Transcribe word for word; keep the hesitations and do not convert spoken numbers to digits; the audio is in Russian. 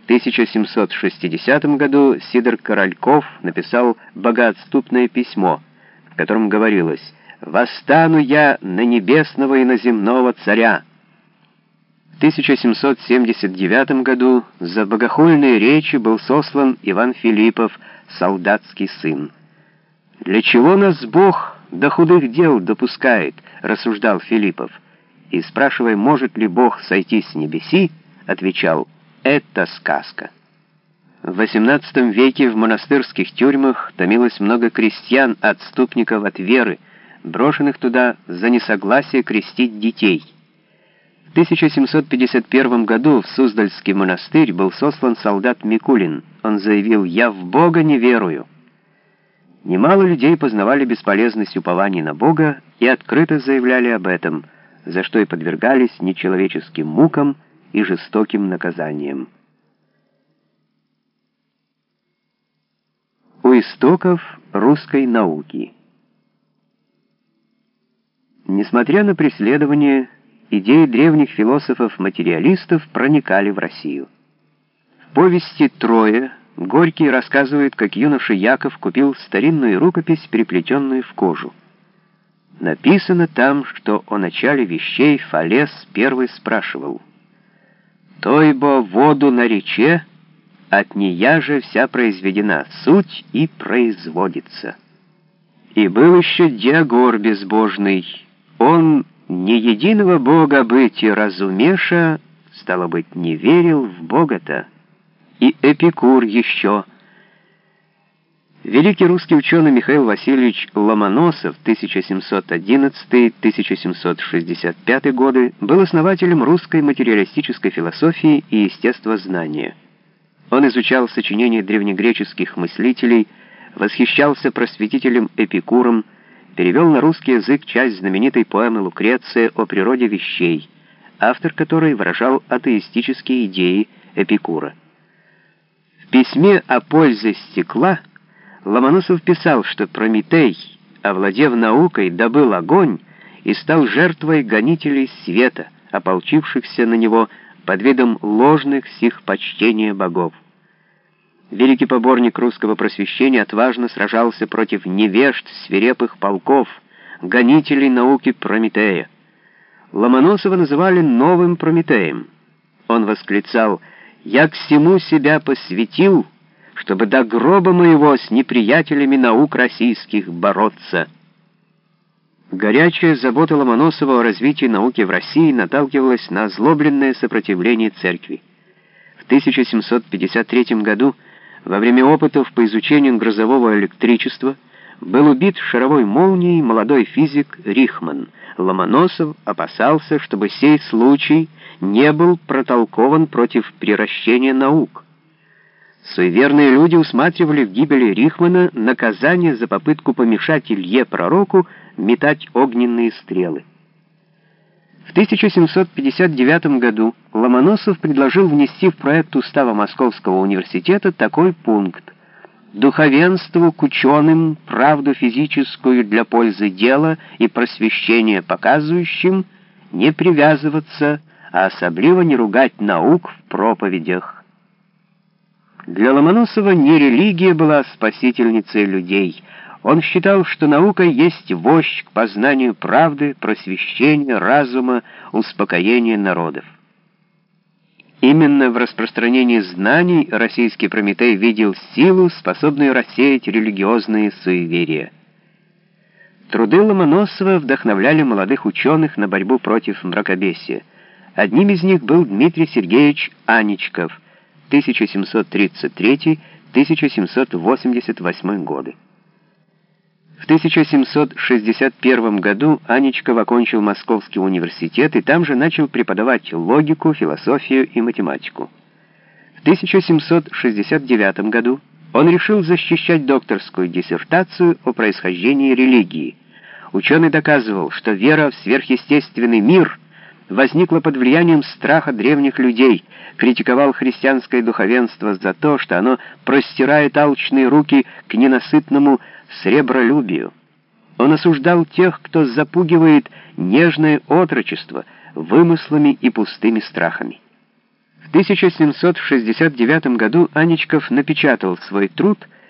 В тысяча семьсот шестидесятом году Сидор Корольков написал богоотступное письмо, в котором говорилось: «Восстану я на небесного и на земного царя». В тысяча семьсот семьдесят девятом году за богохульные речи был сослан Иван Филиппов, солдатский сын. «Для чего нас Бог до худых дел допускает?» — рассуждал Филиппов. И, спрашивая, может ли Бог сойти с небеси, отвечал: «Это сказка». В восемнадцатом веке в монастырских тюрьмах томилось много крестьян, отступников от веры, брошенных туда за несогласие крестить детей. В тысяча семьсот пятьдесят первом году в Суздальский монастырь был сослан солдат Микулин. Он заявил: «Я в Бога не верую». Немало людей познавали бесполезность упований на Бога и открыто заявляли об этом, за что и подвергались нечеловеческим мукам и жестоким наказаниям. У истоков русской науки. Несмотря на преследование, идеи древних философов-материалистов проникали в Россию. В повести «Трое» Горький рассказывает, как юноша Яков купил старинную рукопись, переплетенную в кожу. Написано там, что о начале вещей Фалес первый спрашивал: «Тойбо воду на рече, от нея же вся произведена суть и производится». И был еще Диагор безбожный, он не единого Бога быть и разумеша, стало быть, не верил в Бога-то. И Эпикур еще. Великий русский ученый Михаил Васильевич Ломоносов тысяча семьсот одиннадцатый — тысяча семьсот шестьдесят пятый годы был основателем русской материалистической философии и естествознания. Он изучал сочинения древнегреческих мыслителей, восхищался просветителем Эпикуром, перевел на русский язык часть знаменитой поэмы Лукреция о природе вещей, автор которой выражал атеистические идеи Эпикура. В письме о пользе стекла Ломоносов писал, что Прометей, овладев наукой, добыл огонь и стал жертвой гонителей света, ополчившихся на него под видом ложных сих почтения богов. Великий поборник русского просвещения отважно сражался против невежд свирепых полков, гонителей науки Прометея. Ломоносова называли новым Прометеем. Он восклицал: «Я к всему себя посвятил, чтобы до гроба моего с неприятелями наук российских бороться». Горячая забота Ломоносова о развитии науки в России наталкивалась на озлобленное сопротивление церкви. В тысяча семьсот пятьдесят третьем году, во время опытов по изучению грозового электричества, был убит шаровой молнией молодой физик Рихман. Ломоносов опасался, чтобы сей случай не был протолкован против приращения наук. Суеверные люди усматривали в гибели Рихмана наказание за попытку помешать Илье Пророку метать огненные стрелы. В тысяча семьсот пятьдесят девятом году Ломоносов предложил внести в проект устава Московского университета такой пункт: «Духовенству к ученым правду физическую для пользы дела и просвещения показывающим не привязываться, а особливо не ругать наук в проповедях». Для Ломоносова не религия была спасительницей людей. Он считал, что наука есть вождь к познанию правды, просвещения, разума, успокоения народов. Именно в распространении знаний российский Прометей видел силу, способную рассеять религиозные суеверия. Труды Ломоносова вдохновляли молодых ученых на борьбу против мракобесия. Одним из них был Дмитрий Сергеевич Аничков, тысяча семьсот тридцать третий — тысяча семьсот восемьдесят восьмой годы. В тысяча семьсот шестьдесят первом году Аничков окончил Московский университет и там же начал преподавать логику, философию и математику. В тысяча семьсот шестьдесят девятом году он решил защищать докторскую диссертацию о происхождении религии. Ученый доказывал, что вера в сверхъестественный мир возникла под влиянием страха древних людей, критиковал христианское духовенство за то, что оно простирает алчные руки к ненасытному сребролюбию. Он осуждал тех, кто запугивает нежное отрочество вымыслами и пустыми страхами. В тысяча семьсот шестьдесят девятом году Аничков напечатал свой труд